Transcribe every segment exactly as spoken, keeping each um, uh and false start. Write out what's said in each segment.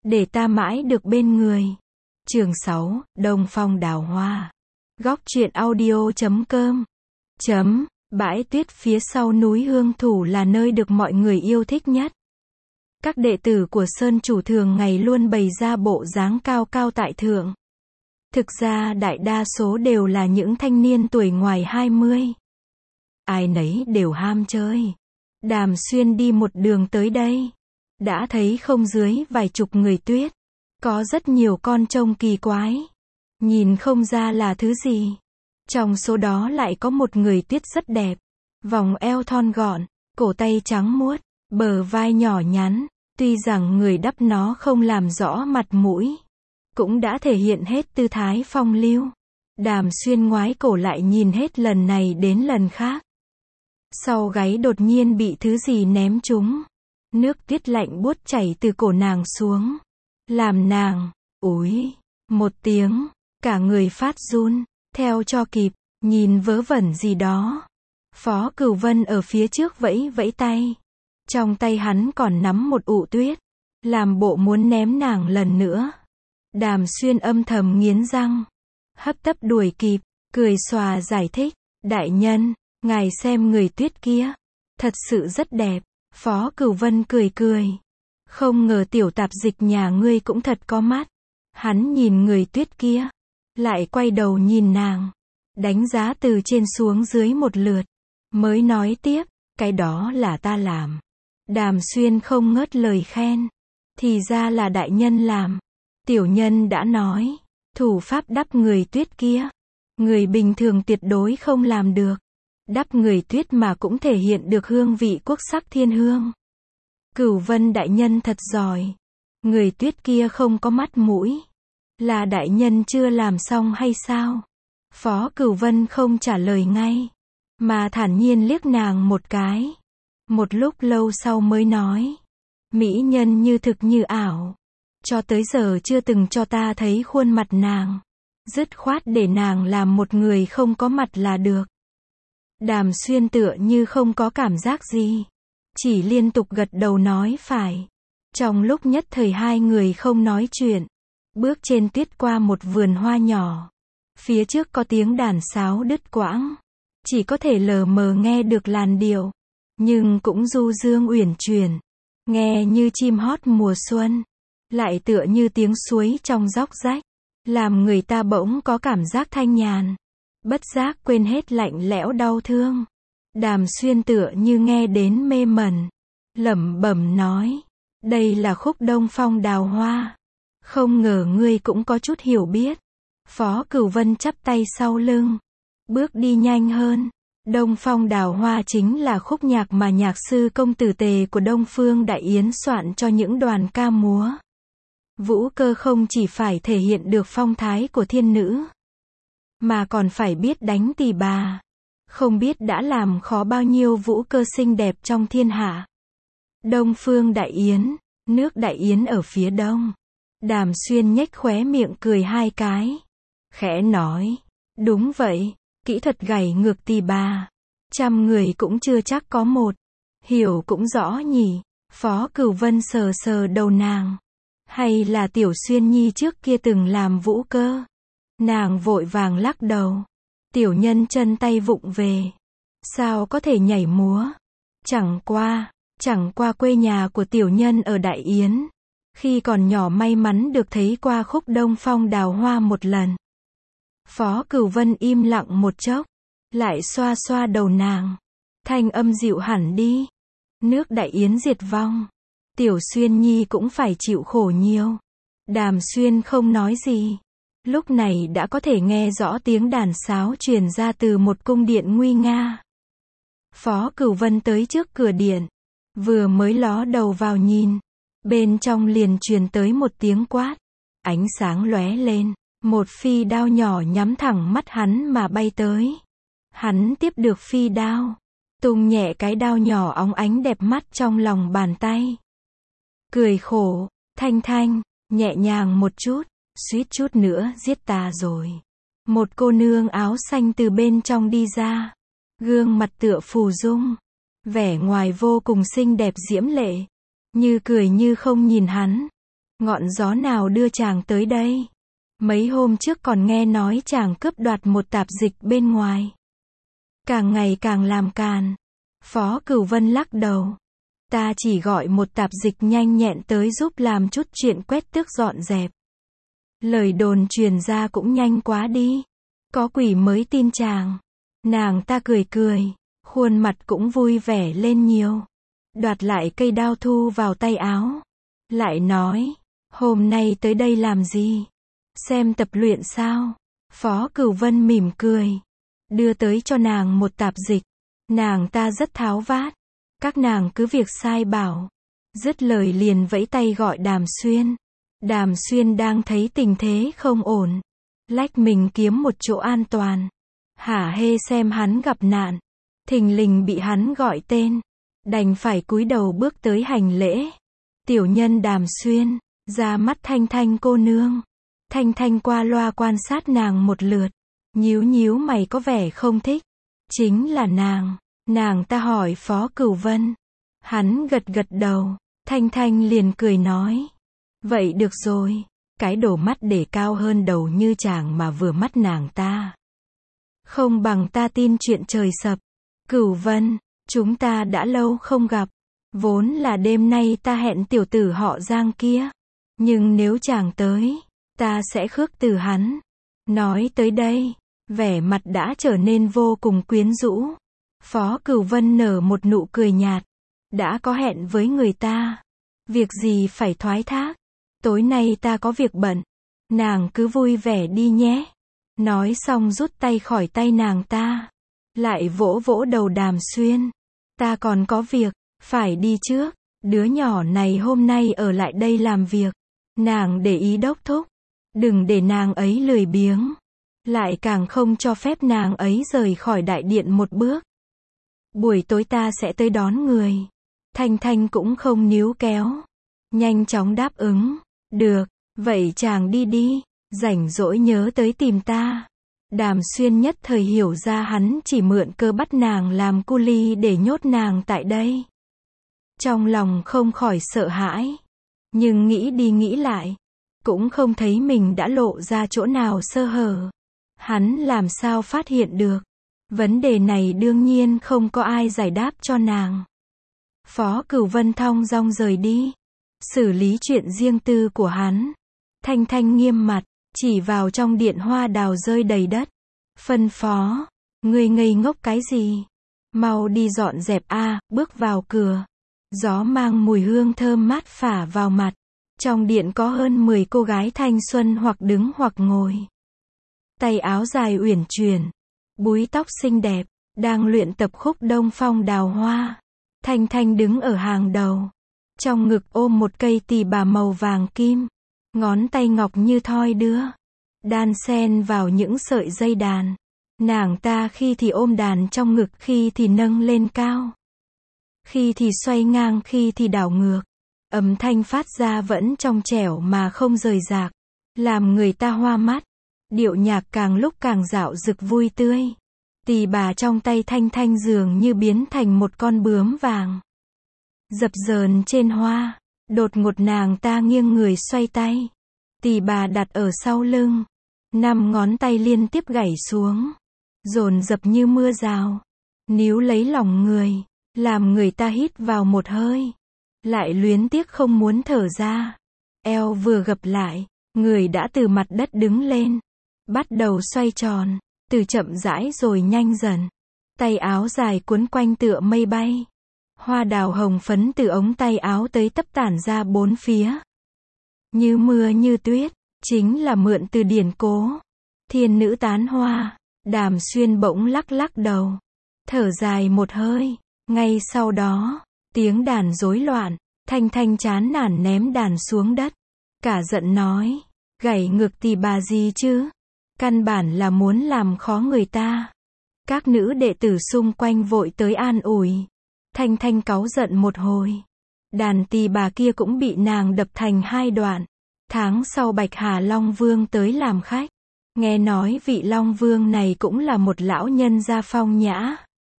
để ta mãi được bên người. Chương sáu, Đông Phong Đào Hoa. Góc truyện audio chấm com. Chấm, bãi tuyết phía sau núi Hương Thủ là nơi được mọi người yêu thích nhất. Các đệ tử của Sơn Chủ thường ngày luôn bày ra bộ dáng cao cao tại thượng. Thực ra đại đa số đều là những thanh niên tuổi ngoài hai mươi. Ai nấy đều ham chơi. Đàm Xuyên đi một đường tới đây, đã thấy không dưới vài chục người tuyết. Có rất nhiều con trông kỳ quái, nhìn không ra là thứ gì. Trong số đó lại có một người tuyết rất đẹp, vòng eo thon gọn, cổ tay trắng muốt, bờ vai nhỏ nhắn. Tuy rằng người đắp nó không làm rõ mặt mũi, cũng đã thể hiện hết tư thái phong lưu. Đàm Xuyên ngoái cổ lại nhìn hết lần này đến lần khác. Sau gáy đột nhiên bị thứ gì ném trúng. Nước tuyết lạnh buốt chảy từ cổ nàng xuống, làm nàng, úi, một tiếng, cả người phát run. Theo cho kịp, nhìn vớ vẩn gì đó. Phó Cửu Vân ở phía trước vẫy vẫy tay. Trong tay hắn còn nắm một ụ tuyết, làm bộ muốn ném nàng lần nữa. Đàm Xuyên âm thầm nghiến răng, hấp tấp đuổi kịp, cười xòa giải thích, đại nhân, ngài xem người tuyết kia, thật sự rất đẹp. Phó Cửu Vân cười cười, không ngờ tiểu tạp dịch nhà ngươi cũng thật có mắt. Hắn nhìn người tuyết kia, lại quay đầu nhìn nàng, đánh giá từ trên xuống dưới một lượt, mới nói tiếp, cái đó là ta làm. Đàm Xuyên không ngớt lời khen, thì ra là đại nhân làm. Tiểu nhân đã nói, thủ pháp đắp người tuyết kia, người bình thường tuyệt đối không làm được. Đắp người tuyết mà cũng thể hiện được hương vị quốc sắc thiên hương. Cửu Vân đại nhân thật giỏi. Người tuyết kia không có mắt mũi, là đại nhân chưa làm xong hay sao? Phó Cửu Vân không trả lời ngay, mà thản nhiên liếc nàng một cái. Một lúc lâu sau mới nói, mỹ nhân như thực như ảo, cho tới giờ chưa từng cho ta thấy khuôn mặt nàng. Dứt khoát để nàng làm một người không có mặt là được. Đàm Xuyên tựa như không có cảm giác gì, chỉ liên tục gật đầu nói phải. Trong lúc nhất thời hai người không nói chuyện, bước trên tuyết qua một vườn hoa nhỏ. Phía trước có tiếng đàn sáo đứt quãng, chỉ có thể lờ mờ nghe được làn điệu, nhưng cũng du dương uyển chuyển, nghe như chim hót mùa xuân, lại tựa như tiếng suối trong róc rách, làm người ta bỗng có cảm giác thanh nhàn, bất giác quên hết lạnh lẽo đau thương. Đàm Xuyên tựa như nghe đến mê mẩn, lẩm bẩm nói, đây là khúc Đông Phong Đào Hoa. Không ngờ ngươi cũng có chút hiểu biết. Phó Cửu Vân chắp tay sau lưng, bước đi nhanh hơn. Đông Phong Đào Hoa chính là khúc nhạc mà nhạc sư công tử Tề của Đông Phương Đại Yến soạn cho những đoàn ca múa. Vũ cơ không chỉ phải thể hiện được phong thái của thiên nữ, mà còn phải biết đánh tỳ bà. Không biết đã làm khó bao nhiêu vũ cơ xinh đẹp trong thiên hạ. Đông Phương Đại Yến, nước Đại Yến ở phía đông. Đàm Xuyên nhếch khóe miệng cười hai cái, khẽ nói, đúng vậy, kỹ thuật gảy ngược tỳ bà, trăm người cũng chưa chắc có một. Hiểu cũng rõ nhỉ. Phó Cửu Vân sờ sờ đầu nàng, hay là Tiểu Xuyên Nhi trước kia từng làm vũ cơ? Nàng vội vàng lắc đầu, tiểu nhân chân tay vụng về, sao có thể nhảy múa? Chẳng qua, chẳng qua quê nhà của tiểu nhân ở Đại Yến, khi còn nhỏ may mắn được thấy qua khúc Đông Phong Đào Hoa một lần. Phó Cửu Vân im lặng một chốc, lại xoa xoa đầu nàng, thanh âm dịu hẳn đi. Nước Đại Yến diệt vong, Tiểu Xuyên Nhi cũng phải chịu khổ nhiều. Đàm Xuyên không nói gì, lúc này đã có thể nghe rõ tiếng đàn sáo truyền ra từ một cung điện nguy nga. Phó Cửu Vân tới trước cửa điện, vừa mới ló đầu vào nhìn, bên trong liền truyền tới một tiếng quát, ánh sáng lóe lên, một phi đao nhỏ nhắm thẳng mắt hắn mà bay tới. Hắn tiếp được phi đao, tung nhẹ cái đao nhỏ óng ánh đẹp mắt trong lòng bàn tay. Cười khổ, thanh thanh, nhẹ nhàng một chút, suýt chút nữa giết ta rồi. Một cô nương áo xanh từ bên trong đi ra, gương mặt tựa phù dung, vẻ ngoài vô cùng xinh đẹp diễm lệ, như cười như không nhìn hắn. Ngọn gió nào đưa chàng tới đây? Mấy hôm trước còn nghe nói chàng cướp đoạt một tạp dịch bên ngoài. Càng ngày càng làm càn. Phó Cửu Vân lắc đầu. Ta chỉ gọi một tạp dịch nhanh nhẹn tới giúp làm chút chuyện quét tước dọn dẹp. Lời đồn truyền ra cũng nhanh quá đi. Có quỷ mới tin chàng. Nàng ta cười cười, khuôn mặt cũng vui vẻ lên nhiều. Đoạt lại cây đao thu vào tay áo. Lại nói, hôm nay tới đây làm gì? Xem tập luyện sao? Phó Cửu Vân mỉm cười. Đưa tới cho nàng một tạp dịch. Nàng ta rất tháo vát. Các nàng cứ việc sai bảo. Dứt lời liền vẫy tay gọi Đàm Xuyên. Đàm Xuyên đang thấy tình thế không ổn. Lách mình kiếm một chỗ an toàn. Hả hê xem hắn gặp nạn. Thình lình bị hắn gọi tên. Đành phải cúi đầu bước tới hành lễ. Tiểu nhân Đàm Xuyên. Ra mắt Thanh Thanh cô nương. Thanh Thanh qua loa quan sát nàng một lượt. Nhíu nhíu mày có vẻ không thích. Chính là nàng. Nàng ta hỏi Phó Cửu Vân. Hắn gật gật đầu. Thanh Thanh liền cười nói. Vậy được rồi. Cái đổ mắt để cao hơn đầu như chàng mà vừa mắt nàng ta. Không bằng ta tin chuyện trời sập. Cửu Vân, chúng ta đã lâu không gặp. Vốn là đêm nay ta hẹn tiểu tử họ Giang kia. Nhưng nếu chàng tới, ta sẽ khước từ hắn. Nói tới đây, vẻ mặt đã trở nên vô cùng quyến rũ. Phó Cửu Vân nở một nụ cười nhạt. Đã có hẹn với người ta. Việc gì phải thoái thác. Tối nay ta có việc bận. Nàng cứ vui vẻ đi nhé. Nói xong rút tay khỏi tay nàng ta. Lại vỗ vỗ đầu Đàm Xuyên. Ta còn có việc, phải đi trước. Đứa nhỏ này hôm nay ở lại đây làm việc. Nàng để ý đốc thúc. Đừng để nàng ấy lười biếng. Lại càng không cho phép nàng ấy rời khỏi đại điện một bước. Buổi tối ta sẽ tới đón người. Thanh Thanh cũng không níu kéo. Nhanh chóng đáp ứng. Được, vậy chàng đi đi. Rảnh rỗi nhớ tới tìm ta. Đàm Xuyên nhất thời hiểu ra hắn chỉ mượn cơ bắt nàng làm cu ly để nhốt nàng tại đây. Trong lòng không khỏi sợ hãi. Nhưng nghĩ đi nghĩ lại. Cũng không thấy mình đã lộ ra chỗ nào sơ hở. Hắn làm sao phát hiện được. Vấn đề này đương nhiên không có ai giải đáp cho nàng. Phó Cửu Vân thong dong rời đi. Xử lý chuyện riêng tư của hắn. Thanh Thanh nghiêm mặt. Chỉ vào trong điện hoa đào rơi đầy đất. Phân phó. Ngươi ngây ngốc cái gì? Mau đi dọn dẹp a, bước vào cửa. Gió mang mùi hương thơm mát phả vào mặt. Trong điện có hơn mười cô gái thanh xuân hoặc đứng hoặc ngồi. Tay áo dài uyển chuyển. Búi tóc xinh đẹp. Đang luyện tập khúc Đông Phong Đào Hoa. Thanh Thanh đứng ở hàng đầu. Trong ngực ôm một cây tỳ bà màu vàng kim. Ngón tay ngọc như thoi đưa. Đan xen vào những sợi dây đàn. Nàng ta khi thì ôm đàn trong ngực, khi thì nâng lên cao. Khi thì xoay ngang, khi thì đảo ngược. Âm thanh phát ra vẫn trong trẻo mà không rời rạc. Làm người ta hoa mắt. Điệu nhạc càng lúc càng dạo dực vui tươi. Tỳ bà trong tay Thanh Thanh dường như biến thành một con bướm vàng. Dập dờn trên hoa. Đột ngột nàng ta nghiêng người xoay tay. Tỳ bà đặt ở sau lưng. Năm ngón tay liên tiếp gảy xuống. Dồn dập như mưa rào. Níu lấy lòng người. Làm người ta hít vào một hơi. Lại luyến tiếc không muốn thở ra. Eo vừa gập lại. Người đã từ mặt đất đứng lên. Bắt đầu xoay tròn. Từ chậm rãi rồi nhanh dần. Tay áo dài cuốn quanh tựa mây bay. Hoa đào hồng phấn từ ống tay áo tới tấp tản ra bốn phía. Như mưa như tuyết. Chính là mượn từ điển cố. Thiên nữ tán hoa. Đàm Xuyên bỗng lắc lắc đầu. Thở dài một hơi. Ngay sau đó, tiếng đàn rối loạn. Thanh Thanh chán nản ném đàn xuống đất. Cả giận nói. Gảy ngược tỳ bà gì chứ? Căn bản là muốn làm khó người ta. Các nữ đệ tử xung quanh vội tới an ủi. Thanh Thanh cáu giận một hồi. Đàn tỳ bà kia cũng bị nàng đập thành hai đoạn. Tháng sau Bạch Hà Long Vương tới làm khách. Nghe nói vị Long Vương này cũng là một lão nhân gia phong nhã.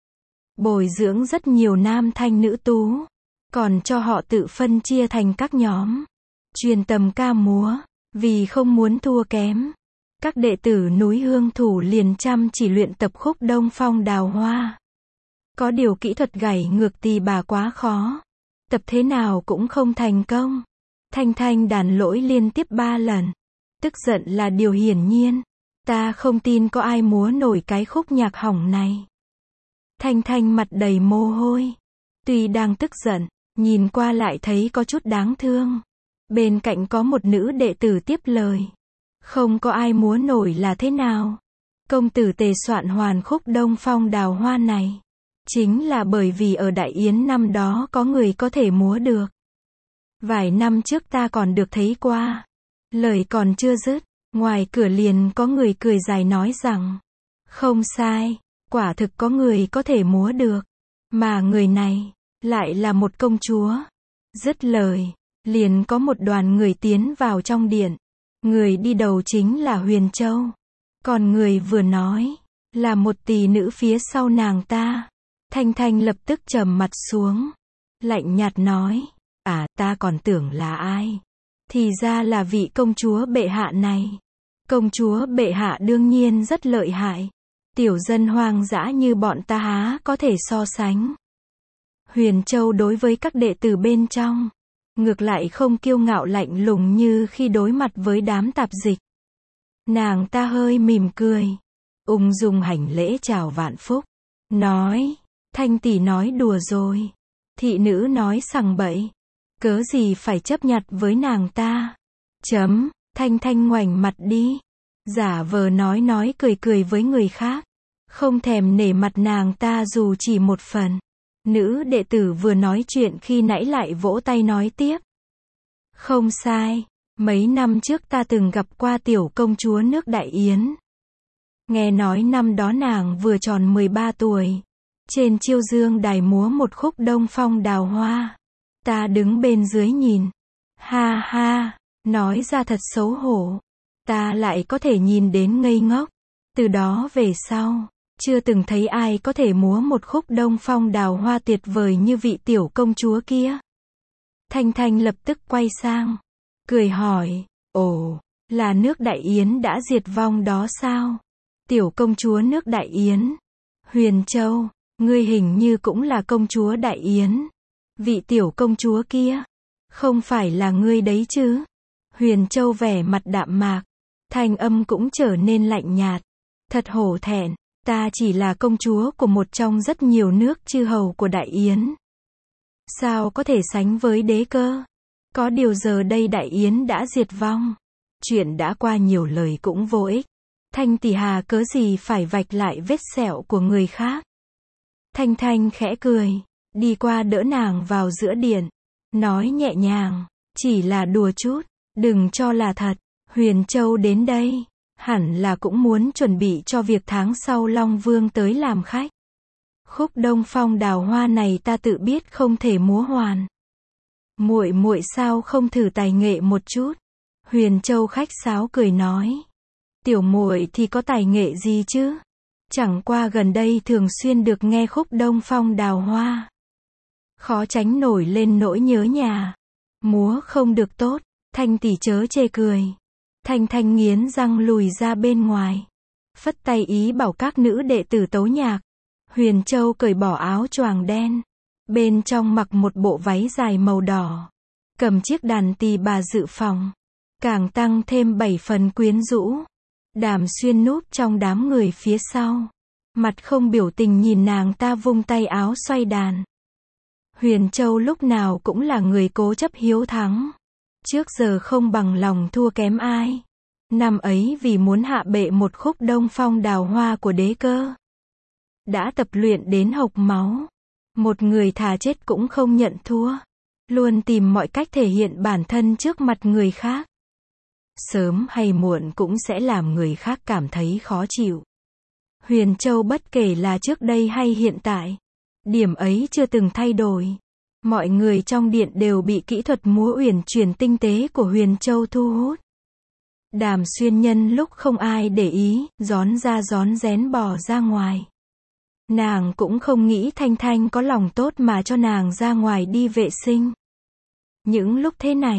Bồi dưỡng rất nhiều nam thanh nữ tú. Còn cho họ tự phân chia thành các nhóm. Chuyên tâm ca múa, vì không muốn thua kém. Các đệ tử núi Hương Thủ liền chăm chỉ luyện tập khúc Đông Phong Đào Hoa. Có điều kỹ thuật gảy ngược tỳ bà quá khó. Tập thế nào cũng không thành công. Thanh Thanh đàn lỗi liên tiếp ba lần. Tức giận là điều hiển nhiên. Ta không tin có ai múa nổi cái khúc nhạc hỏng này. Thanh Thanh mặt đầy mồ hôi. Tuy đang tức giận, nhìn qua lại thấy có chút đáng thương. Bên cạnh có một nữ đệ tử tiếp lời. Không có ai múa nổi là thế nào? Công tử Tề soạn hoàn khúc Đông Phong Đào Hoa này. Chính là bởi vì ở Đại Yến năm đó có người có thể múa được. Vài năm trước ta còn được thấy qua. Lời còn chưa dứt, ngoài cửa liền có người cười dài nói rằng. Không sai, quả thực có người có thể múa được. Mà người này, lại là một công chúa. Dứt lời, liền có một đoàn người tiến vào trong điện. Người đi đầu chính là Huyền Châu. Còn người vừa nói, là một tỷ nữ phía sau nàng ta. Thanh Thanh lập tức trầm mặt xuống. Lạnh nhạt nói, à ta còn tưởng là ai. Thì ra là vị công chúa bệ hạ này. Công chúa bệ hạ đương nhiên rất lợi hại. Tiểu dân hoang dã như bọn ta há có thể so sánh. Huyền Châu đối với các đệ tử bên trong. Ngược lại không kiêu ngạo lạnh lùng như khi đối mặt với đám tạp dịch. Nàng ta hơi mỉm cười. Ung dung hành lễ chào vạn phúc. Nói, Thanh tỷ nói đùa rồi. Thị nữ nói sằng bậy. Cớ gì phải chấp nhặt với nàng ta. Chấm, Thanh Thanh ngoảnh mặt đi. Giả vờ nói nói cười cười với người khác. Không thèm nể mặt nàng ta dù chỉ một phần. Nữ đệ tử vừa nói chuyện khi nãy lại vỗ tay nói tiếp. Không sai, mấy năm trước ta từng gặp qua tiểu công chúa nước Đại Yến. Nghe nói năm đó nàng vừa tròn mười ba tuổi. Trên chiêu dương đài múa một khúc Đông Phong Đào Hoa. Ta đứng bên dưới nhìn. Ha ha, nói ra thật xấu hổ. Ta lại có thể nhìn đến ngây ngốc. Từ đó về sau, chưa từng thấy ai có thể múa một khúc Đông Phong Đào Hoa tuyệt vời như vị tiểu công chúa kia. Thanh Thanh lập tức quay sang, cười hỏi, ồ, là nước Đại Yến đã diệt vong đó sao? Tiểu công chúa nước Đại Yến. Huyền Châu, ngươi hình như cũng là công chúa Đại Yến. Vị tiểu công chúa kia, không phải là ngươi đấy chứ? Huyền Châu vẻ mặt đạm mạc, thanh âm cũng trở nên lạnh nhạt. Thật hổ thẹn, ta chỉ là công chúa của một trong rất nhiều nước chư hầu của Đại Yến. Sao có thể sánh với đế cơ? Có điều giờ đây Đại Yến đã diệt vong. Chuyện đã qua nhiều lời cũng vô ích. Thanh tỷ hà cớ gì phải vạch lại vết sẹo của người khác. Thanh Thanh khẽ cười, đi qua đỡ nàng vào giữa điện. Nói nhẹ nhàng, chỉ là đùa chút, đừng cho là thật. Huyền Châu đến đây, hẳn là cũng muốn chuẩn bị cho việc tháng sau Long Vương tới làm khách. Khúc Đông Phong Đào Hoa này ta tự biết không thể múa hoàn. Muội muội sao không thử tài nghệ một chút? Huyền Châu khách sáo cười nói. Tiểu muội thì có tài nghệ gì chứ? Chẳng qua gần đây thường xuyên được nghe khúc Đông Phong Đào Hoa. Khó tránh nổi lên nỗi nhớ nhà. Múa không được tốt, Thanh tỷ chớ chê cười. Thanh Thanh nghiến răng lùi ra bên ngoài. Phất tay ý bảo các nữ đệ tử tấu nhạc. Huyền Châu cởi bỏ áo choàng đen. Bên trong mặc một bộ váy dài màu đỏ. Cầm chiếc đàn tỳ bà dự phòng. Càng tăng thêm bảy phần quyến rũ. Đàm Xuyên núp trong đám người phía sau. Mặt không biểu tình nhìn nàng ta vung tay áo xoay đàn. Huyền Châu lúc nào cũng là người cố chấp hiếu thắng. Trước giờ không bằng lòng thua kém ai. Năm ấy vì muốn hạ bệ một khúc Đông Phong Đào Hoa của đế cơ. Đã tập luyện đến hộc máu. Một người thà chết cũng không nhận thua. Luôn tìm mọi cách thể hiện bản thân trước mặt người khác. Sớm hay muộn cũng sẽ làm người khác cảm thấy khó chịu. Huyền Châu bất kể là trước đây hay hiện tại. Điểm ấy chưa từng thay đổi. Mọi người trong điện đều bị kỹ thuật múa uyển chuyển tinh tế của Huyền Châu thu hút. Đàm Xuyên nhân lúc không ai để ý, rón ra rón rén bò ra ngoài. Nàng cũng không nghĩ Thanh Thanh có lòng tốt mà cho nàng ra ngoài đi vệ sinh. Những lúc thế này,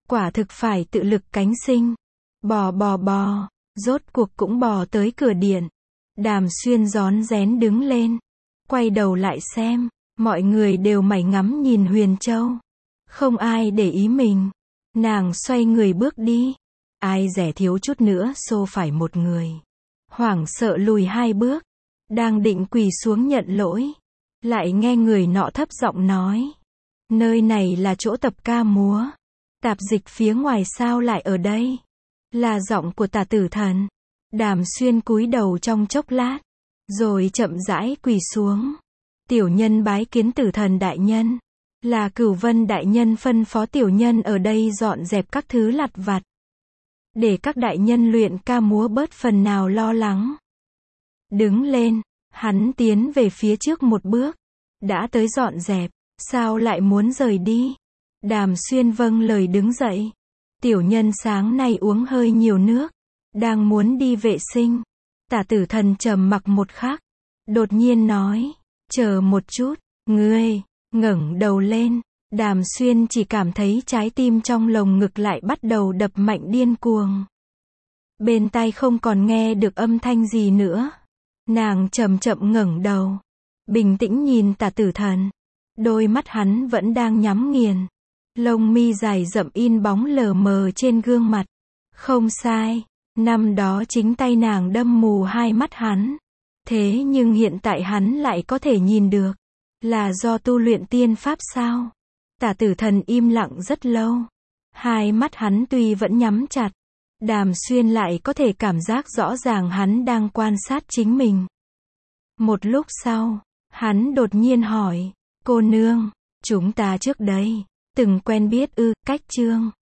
Quả thực phải tự lực cánh sinh. Bò bò bò, rốt cuộc cũng bò tới cửa điện. Đàm Xuyên rón rén đứng lên, quay đầu lại xem, mọi người đều mải ngắm nhìn Huyền Châu. Không ai để ý mình. Nàng xoay người bước đi. Ai dè thiếu chút nữa xô phải một người. Hoảng sợ lùi hai bước. Đang định quỳ xuống nhận lỗi. Lại nghe người nọ thấp giọng nói. Nơi này là chỗ tập ca múa. Tạp dịch phía ngoài sao lại ở đây? Là giọng của Tả Tử Thần. Đàm Xuyên cúi đầu trong chốc lát. Rồi chậm rãi quỳ xuống. Tiểu nhân bái kiến Tử Thần đại nhân. Là Cửu Vân đại nhân phân phó tiểu nhân ở đây dọn dẹp các thứ lặt vặt. Để các đại nhân luyện ca múa bớt phần nào lo lắng. Đứng lên, hắn tiến về phía trước một bước. Đã tới dọn dẹp, sao lại muốn rời đi? Đàm Xuyên vâng lời đứng dậy. Tiểu nhân sáng nay uống hơi nhiều nước. Đang muốn đi vệ sinh. Tả Tử Thần trầm mặc một khắc. Đột nhiên nói. Chờ một chút, ngươi, ngẩng đầu lên. Đàm Xuyên chỉ cảm thấy trái tim trong lồng ngực lại bắt đầu đập mạnh điên cuồng. Bên tai không còn nghe được âm thanh gì nữa. Nàng chậm chậm ngẩng đầu. Bình tĩnh nhìn Tả Tử Thần. Đôi mắt hắn vẫn đang nhắm nghiền. Lông mi dài rậm in bóng lờ mờ trên gương mặt. Không sai, năm đó chính tay nàng đâm mù hai mắt hắn. Thế nhưng hiện tại hắn lại có thể nhìn được. Là do tu luyện tiên pháp sao? Tả Tử Thần im lặng rất lâu. Hai mắt hắn tuy vẫn nhắm chặt. Đàm Xuyên lại có thể cảm giác rõ ràng hắn đang quan sát chính mình. Một lúc sau, hắn đột nhiên hỏi. Cô nương, chúng ta trước đây từng quen biết ư? Cách Trương